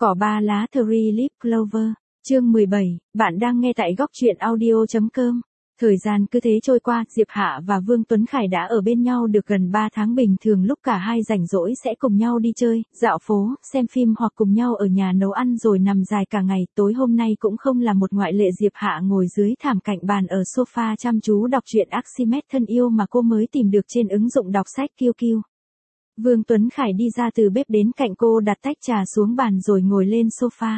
Cỏ ba lá Three Leaf Clover, chương 17, bạn đang nghe tại góc truyện audio.com. Thời gian cứ thế trôi qua, Diệp Hạ và Vương Tuấn Khải đã ở bên nhau được gần 3 tháng. Bình thường lúc cả hai rảnh rỗi sẽ cùng nhau đi chơi, dạo phố, xem phim hoặc cùng nhau ở nhà nấu ăn rồi nằm dài cả ngày. Tối hôm nay cũng không là một ngoại lệ. Diệp Hạ ngồi dưới thảm cạnh bàn ở sofa chăm chú đọc truyện Archimedes thân yêu mà cô mới tìm được trên ứng dụng đọc sách QQ. Vương Tuấn Khải đi ra từ bếp đến cạnh cô, đặt tách trà xuống bàn rồi ngồi lên sofa.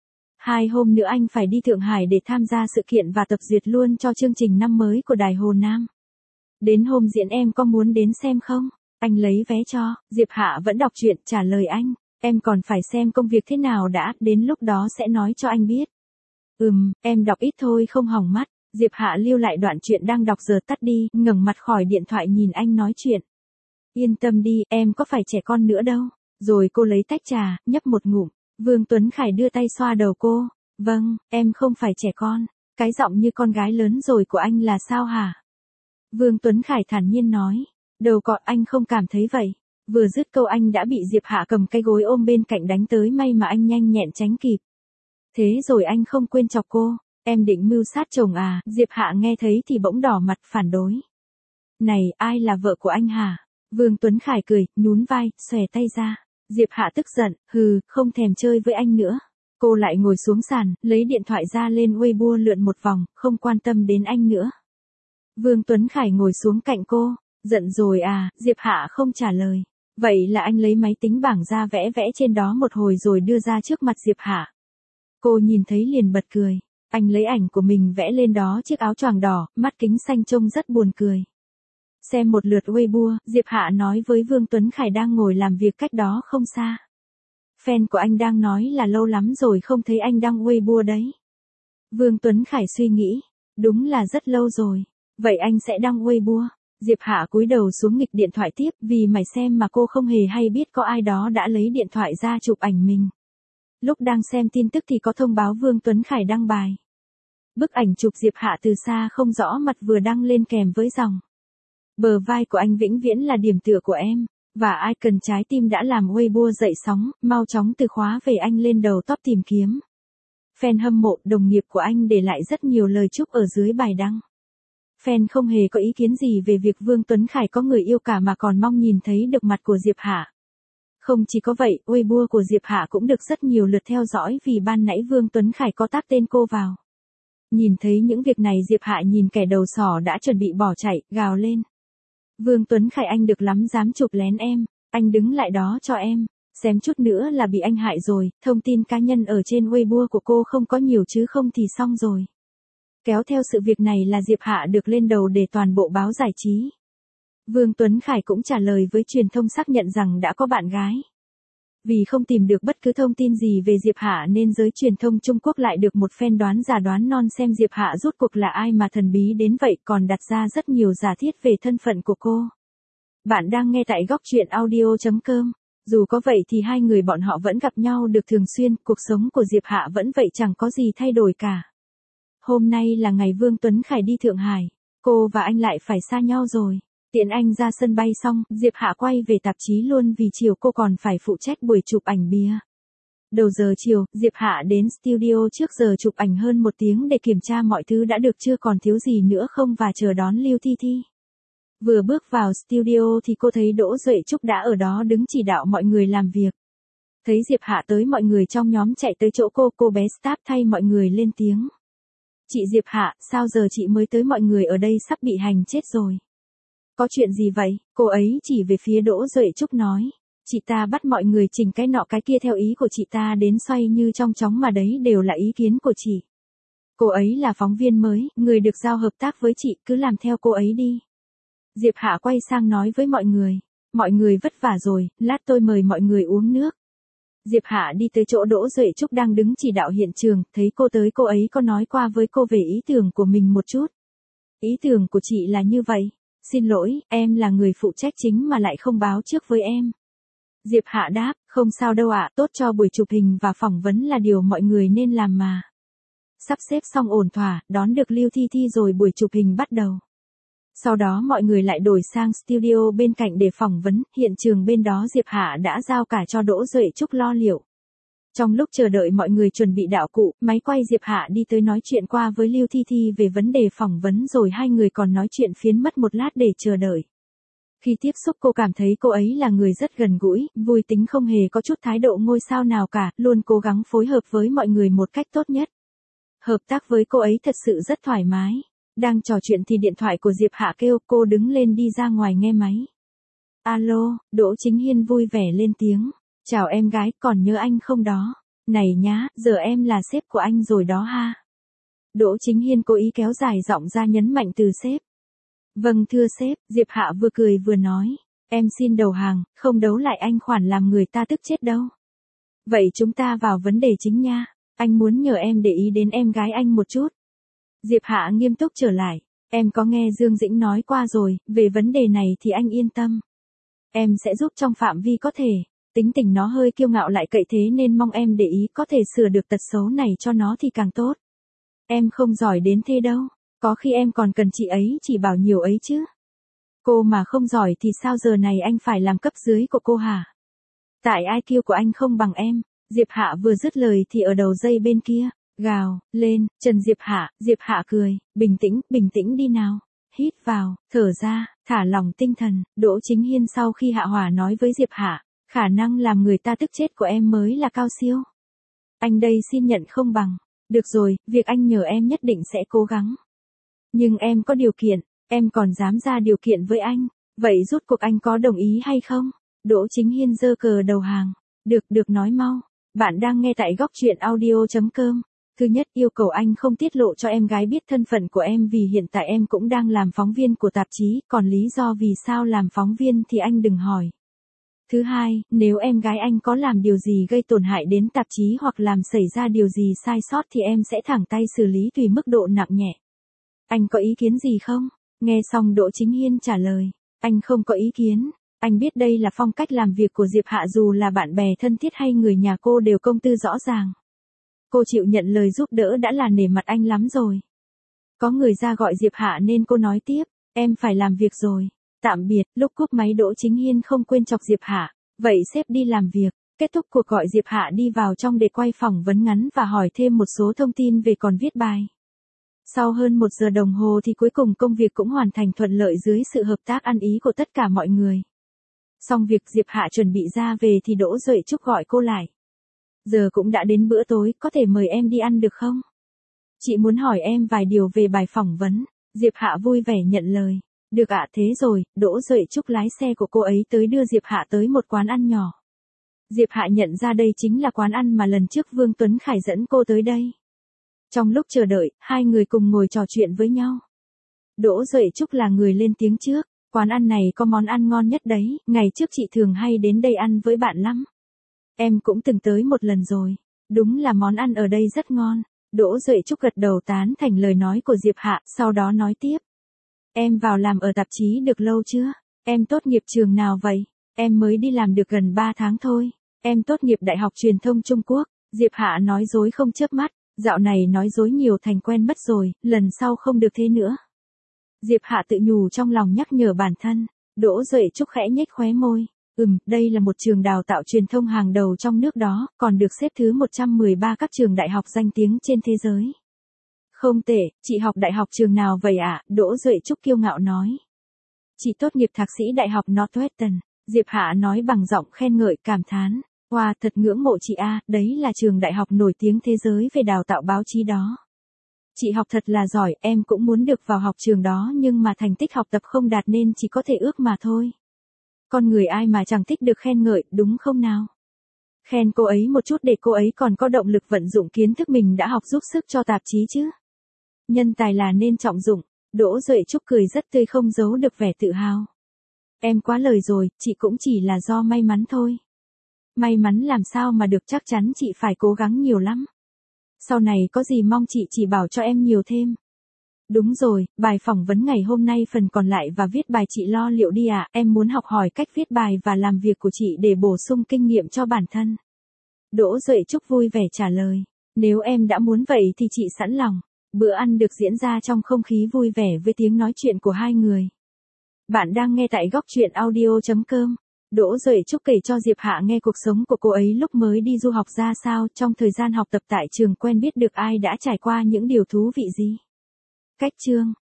2 hôm nữa anh phải đi Thượng Hải để tham gia sự kiện và tập duyệt luôn cho chương trình năm mới của Đài Hồ Nam. Đến hôm diễn em có muốn đến xem không? Anh lấy vé cho. Diệp Hạ vẫn đọc truyện trả lời anh. Em còn phải xem công việc thế nào đã, đến lúc đó sẽ nói cho anh biết. Em đọc ít thôi không hỏng mắt. Diệp Hạ lưu lại đoạn truyện đang đọc rồi tắt đi, ngẩng mặt khỏi điện thoại nhìn anh nói chuyện. Yên tâm đi, em có phải trẻ con nữa đâu. Rồi cô lấy tách trà, nhấp một ngụm. Vương Tuấn Khải đưa tay xoa đầu cô. Vâng, em không phải trẻ con. Cái giọng như con gái lớn rồi của anh là sao hả? Vương Tuấn Khải thản nhiên nói. Đâu có, anh không cảm thấy vậy. Vừa dứt câu anh đã bị Diệp Hạ cầm cái gối ôm bên cạnh đánh tới, may mà anh nhanh nhẹn tránh kịp. Thế rồi anh không quên chọc cô. Em định mưu sát chồng à? Diệp Hạ nghe thấy thì bỗng đỏ mặt phản đối. Này, ai là vợ của anh hả? Vương Tuấn Khải cười, nhún vai, xòe tay ra. Diệp Hạ tức giận, không thèm chơi với anh nữa. Cô lại ngồi xuống sàn, lấy điện thoại ra lên Weibo lượn một vòng, không quan tâm đến anh nữa. Vương Tuấn Khải ngồi xuống cạnh cô. Giận rồi à? Diệp Hạ không trả lời. Vậy là anh lấy máy tính bảng ra vẽ vẽ trên đó một hồi rồi đưa ra trước mặt Diệp Hạ. Cô nhìn thấy liền bật cười. Anh lấy ảnh của mình vẽ lên đó chiếc áo choàng đỏ, mắt kính xanh trông rất buồn cười. Xem một lượt Weibo, Diệp Hạ nói với Vương Tuấn Khải đang ngồi làm việc cách đó không xa. Fan của anh đang nói là lâu lắm rồi không thấy anh đăng Weibo đấy. Vương Tuấn Khải suy nghĩ. Đúng là rất lâu rồi. Vậy anh sẽ đăng Weibo. Diệp Hạ cúi đầu xuống nghịch điện thoại tiếp, vì mải xem mà cô không hề hay biết có ai đó đã lấy điện thoại ra chụp ảnh mình. Lúc đang xem tin tức thì có thông báo Vương Tuấn Khải đăng bài. Bức ảnh chụp Diệp Hạ từ xa không rõ mặt vừa đăng lên kèm với dòng. Bờ vai của anh vĩnh viễn là điểm tựa của em. Và ai cần trái tim đã làm Weibo dậy sóng, mau chóng từ khóa về anh lên đầu top tìm kiếm. Fan hâm mộ, đồng nghiệp của anh để lại rất nhiều lời chúc ở dưới bài đăng. Fan không hề có ý kiến gì về việc Vương Tuấn Khải có người yêu cả mà còn mong nhìn thấy được mặt của Diệp Hạ. Không chỉ có vậy, Weibo của Diệp Hạ cũng được rất nhiều lượt theo dõi vì ban nãy Vương Tuấn Khải có tag tên cô vào. Nhìn thấy những việc này Diệp Hạ nhìn kẻ đầu sỏ đã chuẩn bị bỏ chạy, gào lên. Vương Tuấn Khải anh được lắm, dám chụp lén em, anh đứng lại đó cho em, xém chút nữa là bị anh hại rồi. Thông tin cá nhân ở trên Weibo của cô không có nhiều chứ không thì xong rồi. Kéo theo sự việc này là Diệp Hạ được lên đầu để toàn bộ báo giải trí. Vương Tuấn Khải cũng trả lời với truyền thông xác nhận rằng đã có bạn gái. Vì không tìm được bất cứ thông tin gì về Diệp Hạ nên giới truyền thông Trung Quốc lại được một phen đoán già đoán non xem Diệp Hạ rốt cuộc là ai mà thần bí đến vậy, còn đặt ra rất nhiều giả thiết về thân phận của cô. Bạn đang nghe tại góc truyện audio.com. Dù có vậy thì hai người bọn họ vẫn gặp nhau được thường xuyên, cuộc sống của Diệp Hạ vẫn vậy chẳng có gì thay đổi cả. Hôm nay là ngày Vương Tuấn Khải đi Thượng Hải, cô và anh lại phải xa nhau rồi. Tiện anh ra sân bay xong, Diệp Hạ quay về tạp chí luôn vì chiều cô còn phải phụ trách buổi chụp ảnh bìa. Đầu giờ chiều, Diệp Hạ đến studio trước giờ chụp ảnh hơn 1 tiếng để kiểm tra mọi thứ đã được chưa, còn thiếu gì nữa không và chờ đón Lưu Thi Thi. Vừa bước vào studio thì cô thấy Đỗ Duệ Trúc đã ở đó đứng chỉ đạo mọi người làm việc. Thấy Diệp Hạ tới mọi người trong nhóm chạy tới chỗ cô bé staff thay mọi người lên tiếng. Chị Diệp Hạ, sao giờ chị mới tới, mọi người ở đây sắp bị hành chết rồi. Có chuyện gì vậy? Cô ấy chỉ về phía Đỗ Duệ Trúc nói. Chị ta bắt mọi người chỉnh cái nọ cái kia theo ý của chị ta đến xoay như trong chóng mà đấy đều là ý kiến của chị. Cô ấy là phóng viên mới, người được giao hợp tác với chị, cứ làm theo cô ấy đi. Diệp Hạ quay sang nói với mọi người. Mọi người vất vả rồi, lát tôi mời mọi người uống nước. Diệp Hạ đi tới chỗ Đỗ Duệ Trúc đang đứng chỉ đạo hiện trường, thấy cô tới cô ấy có nói qua với cô về ý tưởng của mình một chút. Ý tưởng của chị là như vậy. Xin lỗi, em là người phụ trách chính mà lại không báo trước với em. Diệp Hạ đáp, không sao đâu ạ, tốt cho buổi chụp hình và phỏng vấn là điều mọi người nên làm mà. Sắp xếp xong ổn thỏa, đón được Lưu Thi Thi rồi buổi chụp hình bắt đầu. Sau đó mọi người lại đổi sang studio bên cạnh để phỏng vấn, hiện trường bên đó Diệp Hạ đã giao cả cho Đỗ Duệ Trúc lo liệu. Trong lúc chờ đợi mọi người chuẩn bị đạo cụ, máy quay Diệp Hạ đi tới nói chuyện qua với Lưu Thi Thi về vấn đề phỏng vấn rồi hai người còn nói chuyện phiếm mất một lát để chờ đợi. Khi tiếp xúc cô cảm thấy cô ấy là người rất gần gũi, vui tính không hề có chút thái độ ngôi sao nào cả, luôn cố gắng phối hợp với mọi người một cách tốt nhất. Hợp tác với cô ấy thật sự rất thoải mái. Đang trò chuyện thì điện thoại của Diệp Hạ kêu, cô đứng lên đi ra ngoài nghe máy. Alo, Đỗ Chính Hiên vui vẻ lên tiếng. Chào em gái, còn nhớ anh không đó? Này nhá, giờ em là sếp của anh rồi đó ha. Đỗ Chính Hiên cố ý kéo dài giọng ra nhấn mạnh từ sếp. Vâng thưa sếp, Diệp Hạ vừa cười vừa nói. Em xin đầu hàng, không đấu lại anh khoản làm người ta tức chết đâu. Vậy chúng ta vào vấn đề chính nha. Anh muốn nhờ em để ý đến em gái anh một chút. Diệp Hạ nghiêm túc trở lại. Em có nghe Dương Dĩnh nói qua rồi, về vấn đề này thì anh yên tâm. Em sẽ giúp trong phạm vi có thể. Tính tình nó hơi kiêu ngạo lại cậy thế nên mong em để ý có thể sửa được tật xấu này cho nó thì càng tốt. Em không giỏi đến thế đâu. Có khi em còn cần chị ấy chỉ bảo nhiều ấy chứ. Cô mà không giỏi thì sao giờ này anh phải làm cấp dưới của cô hả? Tại IQ của anh không bằng em. Diệp Hạ vừa dứt lời thì ở đầu dây bên kia, gào lên, Trần Diệp Hạ cười, bình tĩnh đi nào. Hít vào, thở ra, thả lỏng tinh thần. Đỗ Chính Hiên sau khi hạ hỏa nói với Diệp Hạ, khả năng làm người ta tức chết của em mới là cao siêu. Anh đây xin nhận không bằng. Được rồi, việc anh nhờ em nhất định sẽ cố gắng. Nhưng em có điều kiện, em còn dám ra điều kiện với anh. Vậy rút cuộc anh có đồng ý hay không? Đỗ Chính Hiên giơ cờ đầu hàng. Được nói mau. Bạn đang nghe tại góc truyện audio.com. Thứ nhất, yêu cầu anh không tiết lộ cho em gái biết thân phận của em vì hiện tại em cũng đang làm phóng viên của tạp chí, còn lý do vì sao làm phóng viên thì anh đừng hỏi. Thứ hai, nếu em gái anh có làm điều gì gây tổn hại đến tạp chí hoặc làm xảy ra điều gì sai sót thì em sẽ thẳng tay xử lý tùy mức độ nặng nhẹ. Anh có ý kiến gì không? Nghe xong Đỗ Chính Hiên trả lời. Anh không có ý kiến. Anh biết đây là phong cách làm việc của Diệp Hạ, dù là bạn bè thân thiết hay người nhà cô đều công tư rõ ràng. Cô chịu nhận lời giúp đỡ đã là nể mặt anh lắm rồi. Có người ra gọi Diệp Hạ nên cô nói tiếp. Em phải làm việc rồi. Tạm biệt. Lúc cúp máy Đỗ Chính Hiên không quên chọc Diệp Hạ. Vậy sếp đi làm việc. Kết thúc cuộc gọi Diệp Hạ đi vào trong để quay phỏng vấn ngắn và hỏi thêm một số thông tin về còn viết bài. Sau hơn 1 giờ đồng hồ thì cuối cùng công việc cũng hoàn thành thuận lợi dưới sự hợp tác ăn ý của tất cả mọi người. Xong việc Diệp Hạ chuẩn bị ra về thì Đỗ Duệ Trúc gọi cô lại. Giờ cũng đã đến bữa tối, có thể mời em đi ăn được không? Chị muốn hỏi em vài điều về bài phỏng vấn. Diệp Hạ vui vẻ nhận lời. Được ạ, thế rồi. Đỗ Duệ Trúc lái xe của cô ấy tới đưa Diệp Hạ tới một quán ăn nhỏ. Diệp Hạ nhận ra đây chính là quán ăn mà lần trước Vương Tuấn Khải dẫn cô tới đây. Trong lúc chờ đợi, hai người cùng ngồi trò chuyện với nhau. Đỗ Duệ Trúc là người lên tiếng trước. Quán ăn này có món ăn ngon nhất đấy, ngày trước chị thường hay đến đây ăn với bạn lắm. Em cũng từng tới một lần rồi. Đúng là món ăn ở đây rất ngon. Đỗ Duệ Trúc gật đầu tán thành lời nói của Diệp Hạ, sau đó nói tiếp. Em vào làm ở tạp chí được lâu chưa? Em tốt nghiệp trường nào vậy? Em mới đi làm được gần 3 tháng thôi. Em tốt nghiệp Đại học Truyền thông Trung Quốc. Diệp Hạ nói dối không chớp mắt. Dạo này nói dối nhiều thành quen mất rồi, lần sau không được thế nữa. Diệp Hạ tự nhủ trong lòng nhắc nhở bản thân. Đỗ Duệ Trúc khẽ nhếch khóe môi. Đây là một trường đào tạo truyền thông hàng đầu trong nước đó, còn được xếp thứ 113 các trường đại học danh tiếng trên thế giới. Không tệ, chị học đại học trường nào vậy ạ? Đỗ Duệ Trúc kiêu ngạo nói. Chị tốt nghiệp thạc sĩ Đại học Northwestern. Diệp Hạ nói bằng giọng khen ngợi cảm thán. Wow, thật ngưỡng mộ chị a, đấy là trường đại học nổi tiếng thế giới về đào tạo báo chí đó. Chị học thật là giỏi, em cũng muốn được vào học trường đó nhưng mà thành tích học tập không đạt nên chỉ có thể ước mà thôi. Con người ai mà chẳng thích được khen ngợi, đúng không nào? Khen cô ấy một chút để cô ấy còn có động lực vận dụng kiến thức mình đã học giúp sức cho tạp chí chứ. Nhân tài là nên trọng dụng. Đỗ Duệ Trúc cười rất tươi không giấu được vẻ tự hào. Em quá lời rồi, chị cũng chỉ là do may mắn thôi. May mắn làm sao mà được, chắc chắn chị phải cố gắng nhiều lắm. Sau này có gì mong chị chỉ bảo cho em nhiều thêm. Đúng rồi, bài phỏng vấn ngày hôm nay phần còn lại và viết bài chị lo liệu đi ạ. Em muốn học hỏi cách viết bài và làm việc của chị để bổ sung kinh nghiệm cho bản thân. Đỗ Duệ Trúc vui vẻ trả lời. Nếu em đã muốn vậy thì chị sẵn lòng. Bữa ăn được diễn ra trong không khí vui vẻ với tiếng nói chuyện của hai người. Bạn đang nghe tại góc truyện audio.com. Đỗ Duệ Trúc kể cho Diệp Hạ nghe cuộc sống của cô ấy lúc mới đi du học ra sao, trong thời gian học tập tại trường quen biết được ai, đã trải qua những điều thú vị gì. Cách chương